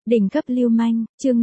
Đỉnh cấp lưu manh, chương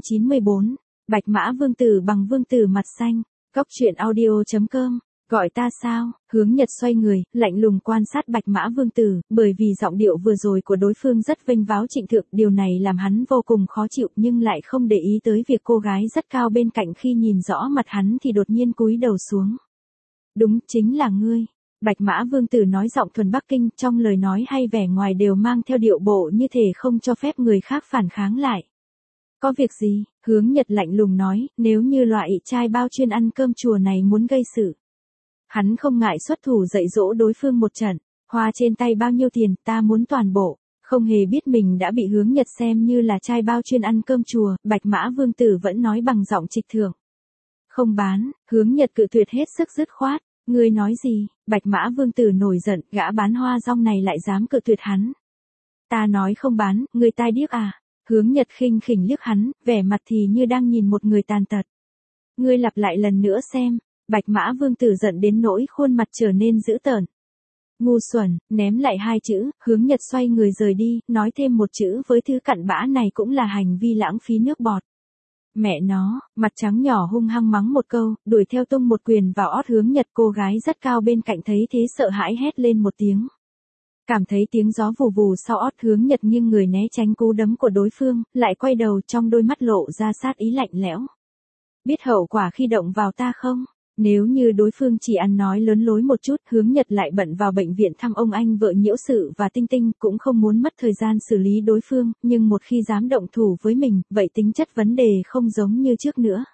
594, Bạch Mã Vương Tử bằng Vương Tử mặt xanh, Cóc truyện audio.com, gọi ta sao, Hướng Nhật xoay người, lạnh lùng quan sát Bạch Mã Vương Tử, bởi vì giọng điệu vừa rồi của đối phương rất vênh váo trịnh thượng, điều này làm hắn vô cùng khó chịu nhưng lại không để ý tới việc cô gái rất cao bên cạnh khi nhìn rõ mặt hắn thì đột nhiên cúi đầu xuống. Đúng, chính là ngươi. Bạch Mã Vương Tử nói giọng thuần Bắc Kinh, trong lời nói hay vẻ ngoài đều mang theo điệu bộ như thể không cho phép người khác phản kháng lại. Có việc gì? Hướng Nhật lạnh lùng nói, nếu như loại trai bao chuyên ăn cơm chùa này muốn gây sự. Hắn không ngại xuất thủ dạy dỗ đối phương một trận, hoa trên tay bao nhiêu tiền, ta muốn toàn bộ. Không hề biết mình đã bị Hướng Nhật xem như là trai bao chuyên ăn cơm chùa, Bạch Mã Vương Tử vẫn nói bằng giọng trịch thượng. Không bán, Hướng Nhật cự tuyệt hết sức dứt khoát. Ngươi nói gì? Bạch Mã Vương Tử nổi giận, gã bán hoa rong này lại dám cự tuyệt hắn. Ta nói không bán, ngươi tai điếc à? Hướng Nhật khinh khỉnh liếc hắn, vẻ mặt thì như đang nhìn một người tàn tật. Ngươi lặp lại lần nữa xem. Bạch Mã Vương Tử giận đến nỗi khuôn mặt trở nên dữ tợn. Ngu xuẩn, ném lại hai chữ, Hướng Nhật xoay người rời đi, nói thêm một chữ với thứ cặn bã này cũng là hành vi lãng phí nước bọt. Mẹ nó, mặt trắng nhỏ hung hăng mắng một câu, đuổi theo tung một quyền vào ót Hướng Nhật. Cô gái rất cao bên cạnh thấy thế sợ hãi hét lên một tiếng. Cảm thấy tiếng gió vù vù sau ót Hướng Nhật nghiêng người né tránh cú đấm của đối phương, lại quay đầu trong đôi mắt lộ ra sát ý lạnh lẽo. Biết hậu quả khi động vào ta không? Nếu như đối phương chỉ ăn nói lớn lối một chút, Hướng Nhật lại bận vào bệnh viện thăm ông anh vợ Nhiễu Sự và Tinh Tinh, cũng không muốn mất thời gian xử lý đối phương, nhưng một khi dám động thủ với mình, vậy tính chất vấn đề không giống như trước nữa.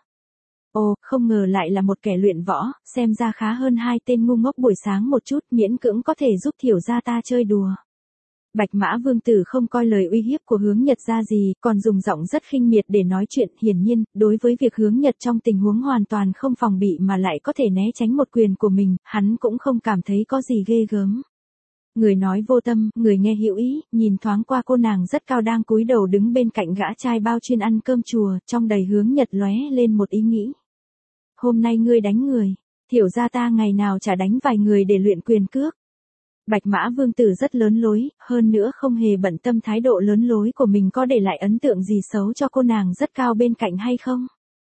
Ồ, không ngờ lại là một kẻ luyện võ, xem ra khá hơn hai tên ngu ngốc buổi sáng một chút, miễn cưỡng có thể giúp Thiểu gia ta chơi đùa. Bạch Mã Vương Tử không coi lời uy hiếp của Hướng Nhật ra gì, còn dùng giọng rất khinh miệt để nói chuyện. Hiển nhiên, đối với việc Hướng Nhật trong tình huống hoàn toàn không phòng bị mà lại có thể né tránh một quyền của mình, hắn cũng không cảm thấy có gì ghê gớm. Người nói vô tâm, người nghe hữu ý, nhìn thoáng qua cô nàng rất cao đang cúi đầu đứng bên cạnh gã trai bao chuyên ăn cơm chùa, trong đầy Hướng Nhật lóe lên một ý nghĩ. Hôm nay ngươi đánh người, Thiểu gia ta ngày nào chả đánh vài người để luyện quyền cước. Bạch Mã Vương Tử rất lớn lối, hơn nữa không hề bận tâm thái độ lớn lối của mình có để lại ấn tượng gì xấu cho cô nàng rất cao bên cạnh hay không.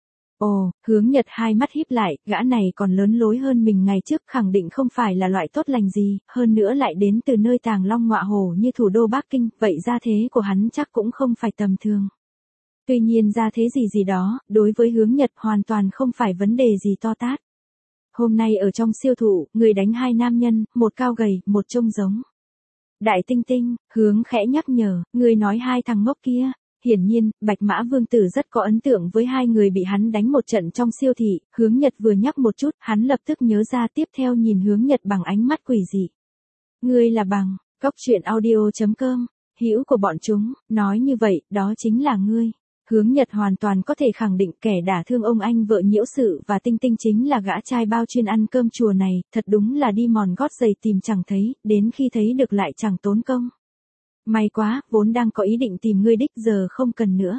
Ồ, Hướng Nhật hai mắt híp lại, gã này còn lớn lối hơn mình ngày trước, khẳng định không phải là loại tốt lành gì, hơn nữa lại đến từ nơi tàng long ngọa hổ như thủ đô Bắc Kinh, vậy gia thế của hắn chắc cũng không phải tầm thường. Tuy nhiên gia thế gì đó, đối với Hướng Nhật hoàn toàn không phải vấn đề gì to tát. Hôm nay ở trong siêu thụ, người đánh hai nam nhân, một cao gầy, một trông giống. Đại Tinh Tinh, Hướng khẽ nhắc nhở, người nói hai thằng ngốc kia. Hiển nhiên, Bạch Mã Vương Tử rất có ấn tượng với hai người bị hắn đánh một trận trong siêu thị. Hướng Nhật vừa nhắc một chút, hắn lập tức nhớ ra, tiếp theo nhìn Hướng Nhật bằng ánh mắt quỷ dị. Ngươi là bằng, Cóc truyện audio.com, hữu của bọn chúng, nói như vậy, đó chính là ngươi. Hướng Nhật hoàn toàn có thể khẳng định kẻ đả thương ông anh vợ Nhiễu Sự và Tinh Tinh chính là gã trai bao chuyên ăn cơm chùa này, thật đúng là đi mòn gót giày tìm chẳng thấy, đến khi thấy được lại chẳng tốn công. May quá, vốn đang có ý định tìm ngươi đích giờ không cần nữa.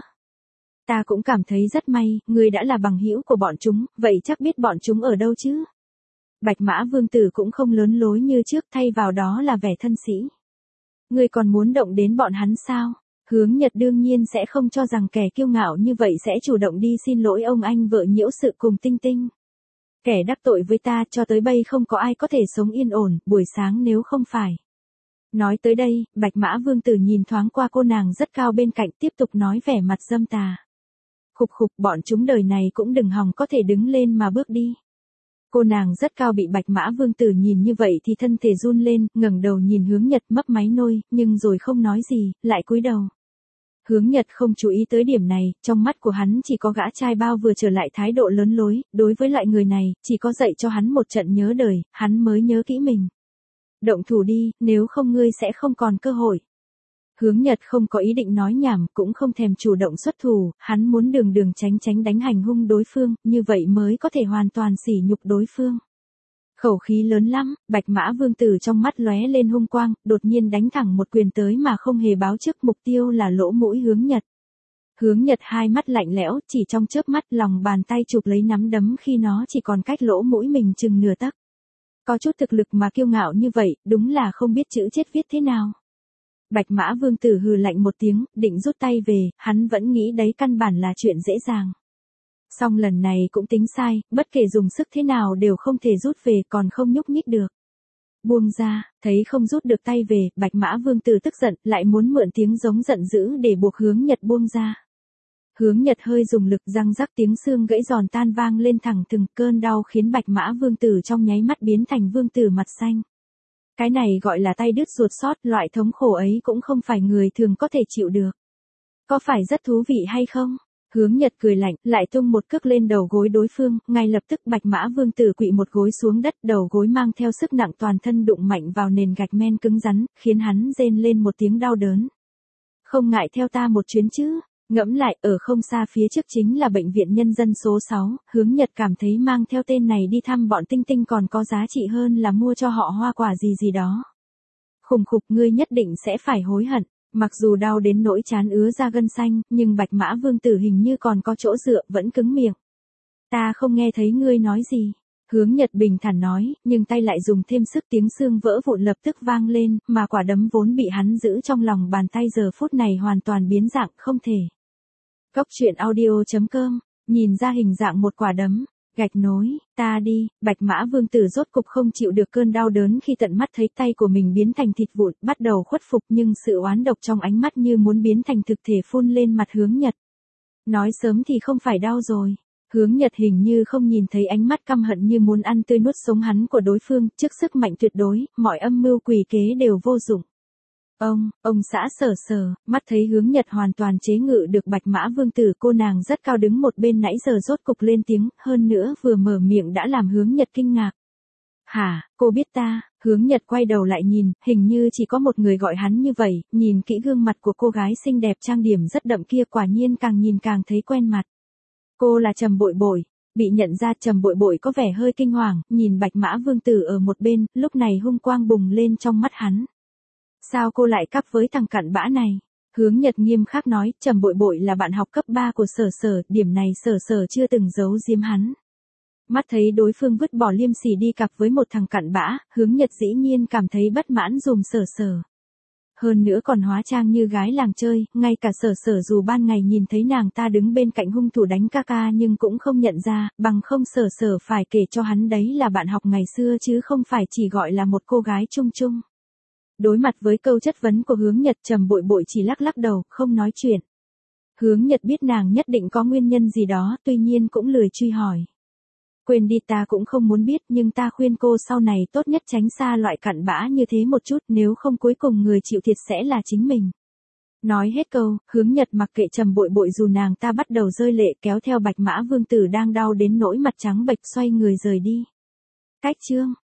Ta cũng cảm thấy rất may, ngươi đã là bằng hữu của bọn chúng, vậy chắc biết bọn chúng ở đâu chứ. Bạch Mã Vương Tử cũng không lớn lối như trước, thay vào đó là vẻ thân sĩ. Ngươi còn muốn động đến bọn hắn sao? Hướng Nhật đương nhiên sẽ không cho rằng kẻ kiêu ngạo như vậy sẽ chủ động đi xin lỗi ông anh vợ Nhiễu Sự cùng Tinh Tinh. Kẻ đắc tội với ta cho tới bây không có ai có thể sống yên ổn, buổi sáng nếu không phải. Nói tới đây, Bạch Mã Vương Tử nhìn thoáng qua cô nàng rất cao bên cạnh tiếp tục nói vẻ mặt dâm tà. Khục khục, bọn chúng đời này cũng đừng hòng có thể đứng lên mà bước đi. Cô nàng rất cao bị Bạch Mã Vương Tử nhìn như vậy thì thân thể run lên, ngẩng đầu nhìn Hướng Nhật mấp máy môi, nhưng rồi không nói gì, lại cúi đầu. Hướng Nhật không chú ý tới điểm này, trong mắt của hắn chỉ có gã trai bao vừa trở lại thái độ lớn lối, đối với loại người này, chỉ có dạy cho hắn một trận nhớ đời, hắn mới nhớ kỹ mình. Động thủ đi, nếu không ngươi sẽ không còn cơ hội. Hướng Nhật không có ý định nói nhảm, cũng không thèm chủ động xuất thủ, hắn muốn đường đường tránh đánh hành hung đối phương, như vậy mới có thể hoàn toàn sỉ nhục đối phương. Khẩu khí lớn lắm, Bạch Mã Vương Tử trong mắt lóe lên hung quang, đột nhiên đánh thẳng một quyền tới mà không hề báo trước, mục tiêu là lỗ mũi Hướng Nhật. Hướng Nhật hai mắt lạnh lẽo, chỉ trong chớp mắt lòng bàn tay chụp lấy nắm đấm khi nó chỉ còn cách lỗ mũi mình chừng nửa tấc. Có chút thực lực mà kiêu ngạo như vậy, đúng là không biết chữ chết viết thế nào. Bạch Mã Vương Tử hừ lạnh một tiếng, định rút tay về, hắn vẫn nghĩ đấy căn bản là chuyện dễ dàng. Song lần này cũng tính sai, bất kể dùng sức thế nào đều không thể rút về, còn không nhúc nhích được. Buông ra, thấy không rút được tay về, Bạch Mã Vương Tử tức giận, lại muốn mượn tiếng giống giận dữ để buộc Hướng Nhật buông ra. Hướng Nhật hơi dùng lực, răng rắc tiếng xương gãy giòn tan vang lên thẳng từng, cơn đau khiến Bạch Mã Vương Tử trong nháy mắt biến thành vương tử mặt xanh. Cái này gọi là tay đứt ruột sót, loại thống khổ ấy cũng không phải người thường có thể chịu được. Có phải rất thú vị hay không? Hướng Nhật cười lạnh, lại tung một cước lên đầu gối đối phương, ngay lập tức Bạch Mã Vương Tử quỵ một gối xuống đất, đầu gối mang theo sức nặng toàn thân đụng mạnh vào nền gạch men cứng rắn, khiến hắn rên lên một tiếng đau đớn. Không ngại theo ta một chuyến chứ? Ngẫm lại, ở không xa phía trước chính là bệnh viện nhân dân số 6, Hướng Nhật cảm thấy mang theo tên này đi thăm bọn Tinh Tinh còn có giá trị hơn là mua cho họ hoa quả gì gì đó. Khủng khục, ngươi nhất định sẽ phải hối hận. Mặc dù đau đến nỗi trán ứa ra gân xanh, nhưng Bạch Mã Vương Tử hình như còn có chỗ dựa, vẫn cứng miệng. Ta không nghe thấy ngươi nói gì. Hướng Nhật bình thản nói, nhưng tay lại dùng thêm sức, tiếng xương vỡ vụn lập tức vang lên, mà quả đấm vốn bị hắn giữ trong lòng bàn tay giờ phút này hoàn toàn biến dạng, không thể. Cốc truyện audio.com, nhìn ra hình dạng một quả đấm, gạch nối, ta đi, Bạch Mã Vương Tử rốt cục không chịu được cơn đau đớn khi tận mắt thấy tay của mình biến thành thịt vụn, bắt đầu khuất phục, nhưng sự oán độc trong ánh mắt như muốn biến thành thực thể phun lên mặt Hướng Nhật. Nói sớm thì không phải đau rồi. Hướng Nhật hình như không nhìn thấy ánh mắt căm hận như muốn ăn tươi nuốt sống hắn của đối phương, trước sức mạnh tuyệt đối, mọi âm mưu quỷ kế đều vô dụng. Ông xã Sở, mắt thấy Hướng Nhật hoàn toàn chế ngự được Bạch Mã Vương Tử, cô nàng rất cao đứng một bên nãy giờ rốt cục lên tiếng, hơn nữa vừa mở miệng đã làm Hướng Nhật kinh ngạc. Hả, cô biết ta? Hướng Nhật quay đầu lại nhìn, hình như chỉ có một người gọi hắn như vậy, nhìn kỹ gương mặt của cô gái xinh đẹp trang điểm rất đậm kia, quả nhiên càng nhìn càng thấy quen mặt. Cô là Trầm Bội Bội. Bị nhận ra, Trầm Bội Bội có vẻ hơi kinh hoàng, nhìn Bạch Mã Vương Tử ở một bên, lúc này hung quang bùng lên trong mắt hắn. Sao cô lại cắp với thằng cặn bã này? Hướng Nhật nghiêm khắc nói, Trầm Bội Bội là bạn học cấp 3 của Sở, điểm này Sở chưa từng giấu giếm hắn. Mắt thấy đối phương vứt bỏ liêm sỉ đi cặp với một thằng cặn bã, Hướng Nhật dĩ nhiên cảm thấy bất mãn dùm Sở. Hơn nữa còn hóa trang như gái làng chơi, ngay cả Sở dù ban ngày nhìn thấy nàng ta đứng bên cạnh hung thủ đánh ca nhưng cũng không nhận ra, bằng không Sở phải kể cho hắn đấy là bạn học ngày xưa chứ không phải chỉ gọi là một cô gái chung chung. Đối mặt với câu chất vấn của Hướng Nhật, Trầm Bội Bội chỉ lắc đầu, không nói chuyện. Hướng Nhật biết nàng nhất định có nguyên nhân gì đó, tuy nhiên cũng lười truy hỏi. Quên đi, ta cũng không muốn biết, nhưng ta khuyên cô sau này tốt nhất tránh xa loại cặn bã như thế một chút, nếu không cuối cùng người chịu thiệt sẽ là chính mình. Nói hết câu, Hướng Nhật mặc kệ Trầm Bội Bội dù nàng ta bắt đầu rơi lệ, kéo theo Bạch Mã Vương Tử đang đau đến nỗi mặt trắng bệch xoay người rời đi. Cách chương